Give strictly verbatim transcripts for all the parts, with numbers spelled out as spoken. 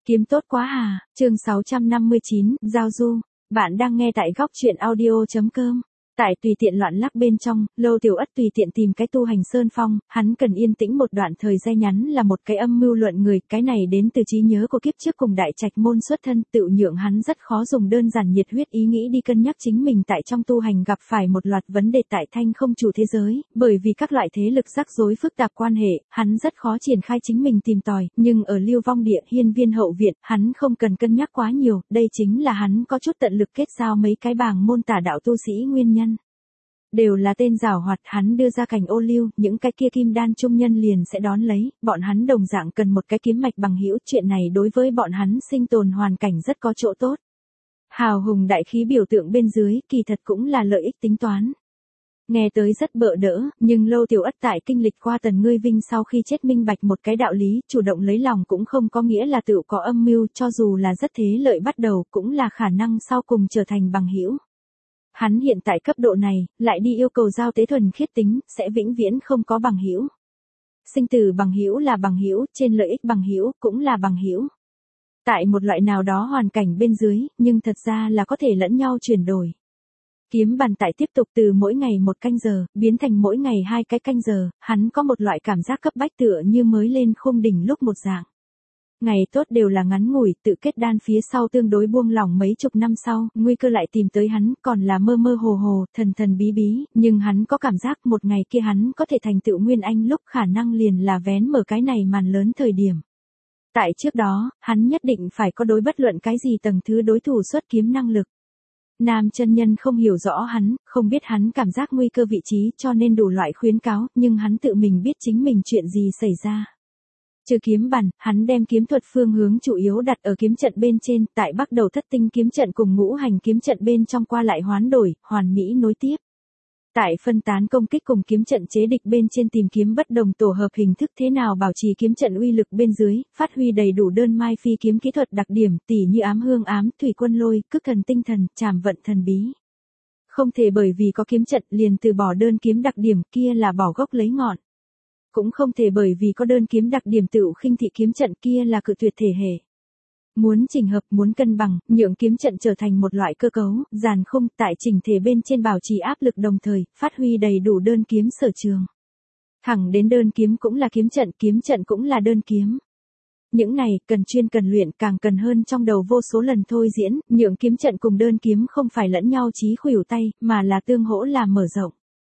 Kiếm tốt quá à, chương sáu trăm năm mươi chín, Giao Du. Bạn đang nghe tại góc truyện audio chấm com. Tại tùy tiện loạn lắc bên trong, Lô Tiểu Ất tùy tiện tìm cái tu hành sơn phong, hắn cần yên tĩnh một đoạn thời gian ngắn là một cái âm mưu luận người, cái này đến từ trí nhớ của kiếp trước cùng đại trạch môn xuất thân, tự nhượng hắn rất khó dùng đơn giản nhiệt huyết ý nghĩ đi cân nhắc chính mình tại trong tu hành gặp phải một loạt vấn đề tại thanh không chủ thế giới, bởi vì các loại thế lực rắc rối phức tạp quan hệ, hắn rất khó triển khai chính mình tìm tòi, nhưng ở Lưu Vong Địa Hiên Viên hậu viện, hắn không cần cân nhắc quá nhiều, đây chính là hắn có chút tận lực kết giao mấy cái bảng môn tả đạo tu sĩ nguyên nhân. Đều là tên giảo hoạt, hắn đưa ra cảnh ô lưu, những cái kia kim đan trung nhân liền sẽ đón lấy, bọn hắn đồng dạng cần một cái kiếm mạch bằng hữu, chuyện này đối với bọn hắn sinh tồn hoàn cảnh rất có chỗ tốt. Hào hùng đại khí biểu tượng bên dưới, kỳ thật cũng là lợi ích tính toán. Nghe tới rất bợ đỡ, nhưng Lô Tiểu Ất tại kinh lịch qua Tần Ngươi Vinh sau khi chết minh bạch một cái đạo lý, chủ động lấy lòng cũng không có nghĩa là tự có âm mưu, cho dù là rất thế lợi bắt đầu, cũng là khả năng sau cùng trở thành bằng hữu. Hắn hiện tại cấp độ này, lại đi yêu cầu giao tế thuần khiết tính, sẽ vĩnh viễn không có bằng hữu. Sinh tử bằng hữu là bằng hữu, trên lợi ích bằng hữu cũng là bằng hữu. Tại một loại nào đó hoàn cảnh bên dưới, nhưng thật ra là có thể lẫn nhau chuyển đổi. Kiếm bàn tại tiếp tục từ mỗi ngày một canh giờ, biến thành mỗi ngày hai cái canh giờ, hắn có một loại cảm giác cấp bách tựa như mới lên khung đỉnh lúc một dạng. Ngày tốt đều là ngắn ngủi, tự kết đan phía sau tương đối buông lỏng mấy chục năm sau, nguy cơ lại tìm tới hắn, còn là mơ mơ hồ hồ, thần thần bí bí, nhưng hắn có cảm giác một ngày kia hắn có thể thành tựu Nguyên Anh lúc khả năng liền là vén mở cái này màn lớn thời điểm. Tại trước đó, hắn nhất định phải có đối bất luận cái gì tầng thứ đối thủ xuất kiếm năng lực. Nam chân nhân không hiểu rõ hắn, không biết hắn cảm giác nguy cơ vị trí cho nên đủ loại khuyến cáo, nhưng hắn tự mình biết chính mình chuyện gì xảy ra. Trừ kiếm bàn, hắn đem kiếm thuật phương hướng chủ yếu đặt ở kiếm trận bên trên, tại bắt đầu thất tinh kiếm trận cùng ngũ hành kiếm trận bên trong qua lại hoán đổi, hoàn mỹ nối tiếp. Tại phân tán công kích cùng kiếm trận chế địch bên trên tìm kiếm bất đồng tổ hợp hình thức thế nào bảo trì kiếm trận uy lực bên dưới, phát huy đầy đủ đơn mai phi kiếm kỹ thuật đặc điểm, tỉ như ám hương ám, thủy quân lôi, cước thần tinh thần, trảm vận thần bí. Không thể bởi vì có kiếm trận liền từ bỏ đơn kiếm đặc điểm, kia là bỏ gốc lấy ngọn. Cũng không thể bởi vì có đơn kiếm đặc điểm tựu khinh thị kiếm trận, kia là cự tuyệt thể hệ. Muốn chỉnh hợp, muốn cân bằng, nhượng kiếm trận trở thành một loại cơ cấu, dàn khung, tại chỉnh thể bên trên bảo trì áp lực đồng thời, phát huy đầy đủ đơn kiếm sở trường. Thẳng đến đơn kiếm cũng là kiếm trận, kiếm trận cũng là đơn kiếm. Những này, cần chuyên cần luyện, càng cần hơn trong đầu vô số lần thôi diễn, nhượng kiếm trận cùng đơn kiếm không phải lẫn nhau chí khuỷu tay, mà là tương hỗ làm mở rộng.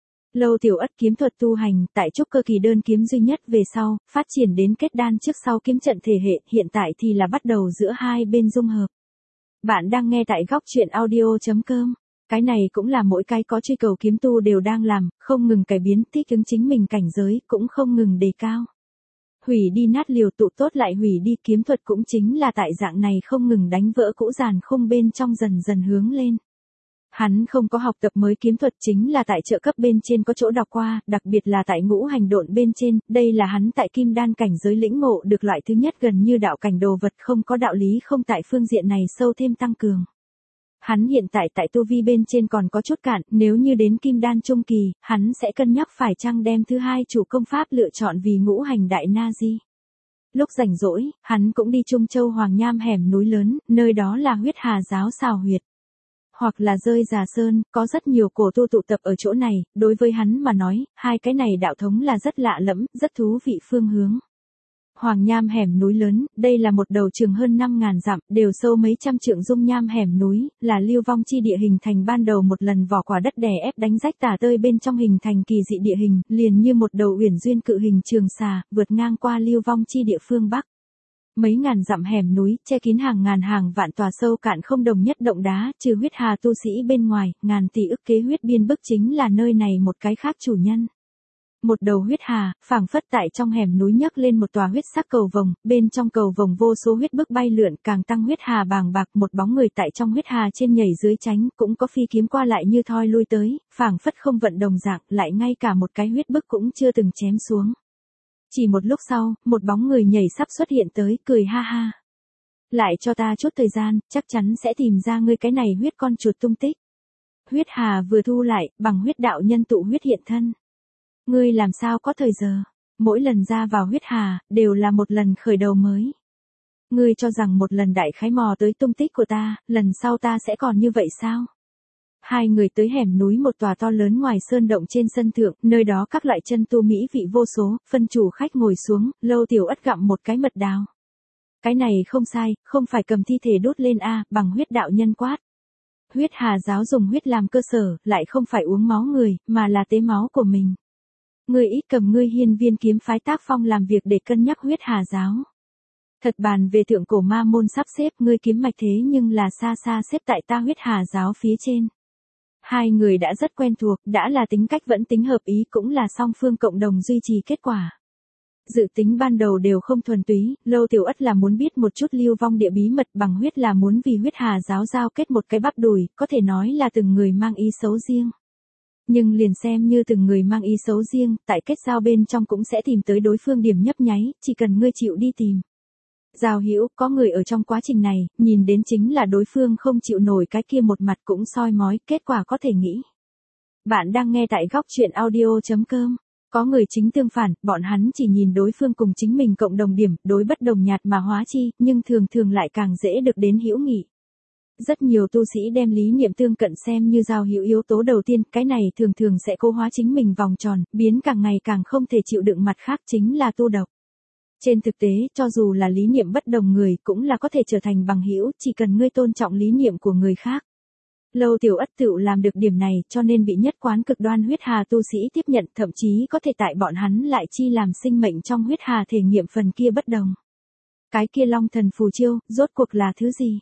Lô Tiểu Ất kiếm thuật tu hành, tại trúc cơ kỳ đơn kiếm duy nhất về sau, phát triển đến kết đan trước sau kiếm trận thể hệ, hiện tại thì là bắt đầu giữa hai bên dung hợp. Bạn đang nghe tại góc truyện audio chấm com. Cái này cũng là mỗi cái có truy cầu kiếm tu đều đang làm, không ngừng cải biến, thích ứng chính mình cảnh giới, cũng không ngừng đề cao. Hủy đi nát liều tụ tốt lại hủy đi, kiếm thuật cũng chính là tại dạng này không ngừng đánh vỡ cũ giàn khung bên trong dần dần hướng lên. Hắn không có học tập mới kiếm thuật, chính là tại trợ cấp bên trên có chỗ đọc qua, đặc biệt là tại ngũ hành độn bên trên, đây là hắn tại kim đan cảnh giới lĩnh ngộ được loại thứ nhất gần như đạo cảnh đồ vật, không có đạo lý không tại phương diện này sâu thêm tăng cường. Hắn hiện tại tại tu vi bên trên còn có chút cạn, nếu như đến kim đan trung kỳ, hắn sẽ cân nhắc phải chăng đem thứ hai chủ công pháp lựa chọn vì ngũ hành đại na di. Lúc rảnh rỗi, hắn cũng đi Trung Châu Hoàng Nham hẻm núi lớn, nơi đó là huyết hà giáo xào huyệt. Hoặc là rơi Già Sơn, có rất nhiều cổ tu tụ tập ở chỗ này, đối với hắn mà nói, hai cái này đạo thống là rất lạ lẫm, rất thú vị phương hướng. Hoàng Nham hẻm núi lớn, đây là một đầu trường hơn năm ngàn dặm, đều sâu mấy trăm trượng dung nham hẻm núi, là lưu vong chi địa hình thành ban đầu một lần vỏ quả đất đè ép đánh rách tả tơi bên trong hình thành kỳ dị địa hình, liền như một đầu uyển duyên cự hình trường xà, vượt ngang qua lưu vong chi địa phương Bắc. Mấy ngàn dặm hẻm núi, che kín hàng ngàn hàng vạn tòa sâu cạn không đồng nhất động đá, trừ huyết hà tu sĩ bên ngoài, ngàn tỷ ức kế huyết biên bức chính là nơi này một cái khác chủ nhân. Một đầu huyết hà, phảng phất tại trong hẻm núi nhấc lên một tòa huyết sắc cầu vồng, bên trong cầu vồng vô số huyết bức bay lượn, càng tăng huyết hà bàng bạc, một bóng người tại trong huyết hà trên nhảy dưới tránh, cũng có phi kiếm qua lại như thoi lui tới, phảng phất không vận đồng dạng, lại ngay cả một cái huyết bức cũng chưa từng chém xuống. Chỉ một lúc sau, một bóng người nhảy sắp xuất hiện tới, cười ha ha. Lại cho ta chút thời gian, chắc chắn sẽ tìm ra ngươi cái này huyết con chuột tung tích. Huyết hà vừa thu lại, bằng huyết đạo nhân tụ huyết hiện thân. Ngươi làm sao có thời giờ, mỗi lần ra vào huyết hà, đều là một lần khởi đầu mới. Ngươi cho rằng một lần đại khái mò tới tung tích của ta, lần sau ta sẽ còn như vậy sao? Hai người tới hẻm núi một tòa to lớn ngoài sơn động trên sân thượng, nơi đó các loại chân tu mỹ vị vô số, phân chủ khách ngồi xuống, Lâu Tiểu Ất gặm một cái mật đào. Cái này không sai, không phải cầm thi thể đốt lên a, bằng huyết đạo nhân quát. Huyết Hà giáo dùng huyết làm cơ sở, lại không phải uống máu người, mà là tế máu của mình. Ngươi ít cầm ngươi Hiên Viên kiếm phái tác phong làm việc để cân nhắc huyết Hà giáo. Thật bàn về thượng cổ ma môn sắp xếp, ngươi kiếm mạch thế nhưng là xa xa xếp tại ta huyết Hà giáo phía trên. Hai người đã rất quen thuộc, đã là tính cách vẫn tính hợp ý, cũng là song phương cộng đồng duy trì kết quả. Dự tính ban đầu đều không thuần túy, Lâu Tiểu Ất là muốn biết một chút Lưu Vong địa bí mật, bằng huyết là muốn vì huyết Hà giáo giao kết một cái bắp đùi, có thể nói là từng người mang ý xấu riêng. Nhưng liền xem như từng người mang ý xấu riêng, tại kết giao bên trong cũng sẽ tìm tới đối phương điểm nhấp nháy, chỉ cần ngươi chịu đi tìm. Giao hữu, có người ở trong quá trình này, nhìn đến chính là đối phương không chịu nổi cái kia một mặt cũng soi mói, kết quả có thể nghĩ. Bạn đang nghe tại góc truyện audio chấm com. Có người chính tương phản, bọn hắn chỉ nhìn đối phương cùng chính mình cộng đồng điểm, đối bất đồng nhạt mà hóa chi, nhưng thường thường lại càng dễ được đến hữu nghị. Rất nhiều tu sĩ đem lý niệm tương cận xem như giao hữu yếu tố đầu tiên, cái này thường thường sẽ cố hóa chính mình vòng tròn, biến càng ngày càng không thể chịu đựng mặt khác, chính là tu độc. Trên thực tế, cho dù là lý niệm bất đồng người, cũng là có thể trở thành bằng hữu, chỉ cần ngươi tôn trọng lý niệm của người khác. Lâu Tiểu Ất tự làm được điểm này, cho nên bị nhất quán cực đoan huyết hà tu sĩ tiếp nhận, thậm chí có thể tại bọn hắn lại chi làm sinh mệnh trong huyết hà thể nghiệm phần kia bất đồng. Cái kia long thần phù chiêu, rốt cuộc là thứ gì?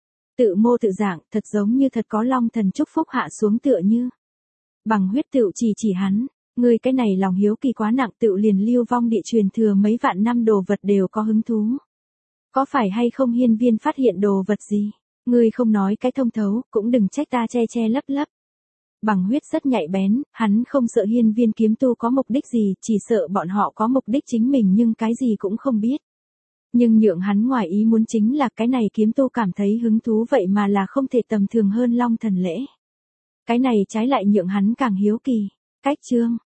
Tự mô tự dạng, thật giống như thật có long thần chúc phúc hạ xuống tựa như. Bằng huyết tự chỉ chỉ hắn, người cái này lòng hiếu kỳ quá nặng, tự liền Lưu Vong địa truyền thừa mấy vạn năm đồ vật đều có hứng thú. Có phải hay không Hiên Viên phát hiện đồ vật gì? Ngươi không nói cái thông thấu, cũng đừng trách ta che che lấp lấp. Bằng huyết rất nhạy bén, hắn không sợ Hiên Viên kiếm tu có mục đích gì, chỉ sợ bọn họ có mục đích chính mình nhưng cái gì cũng không biết. Nhưng nhượng hắn ngoài ý muốn chính là cái này kiếm tu cảm thấy hứng thú vậy mà là không thể tầm thường hơn long thần lễ. Cái này trái lại nhượng hắn càng hiếu kỳ. Cách chương,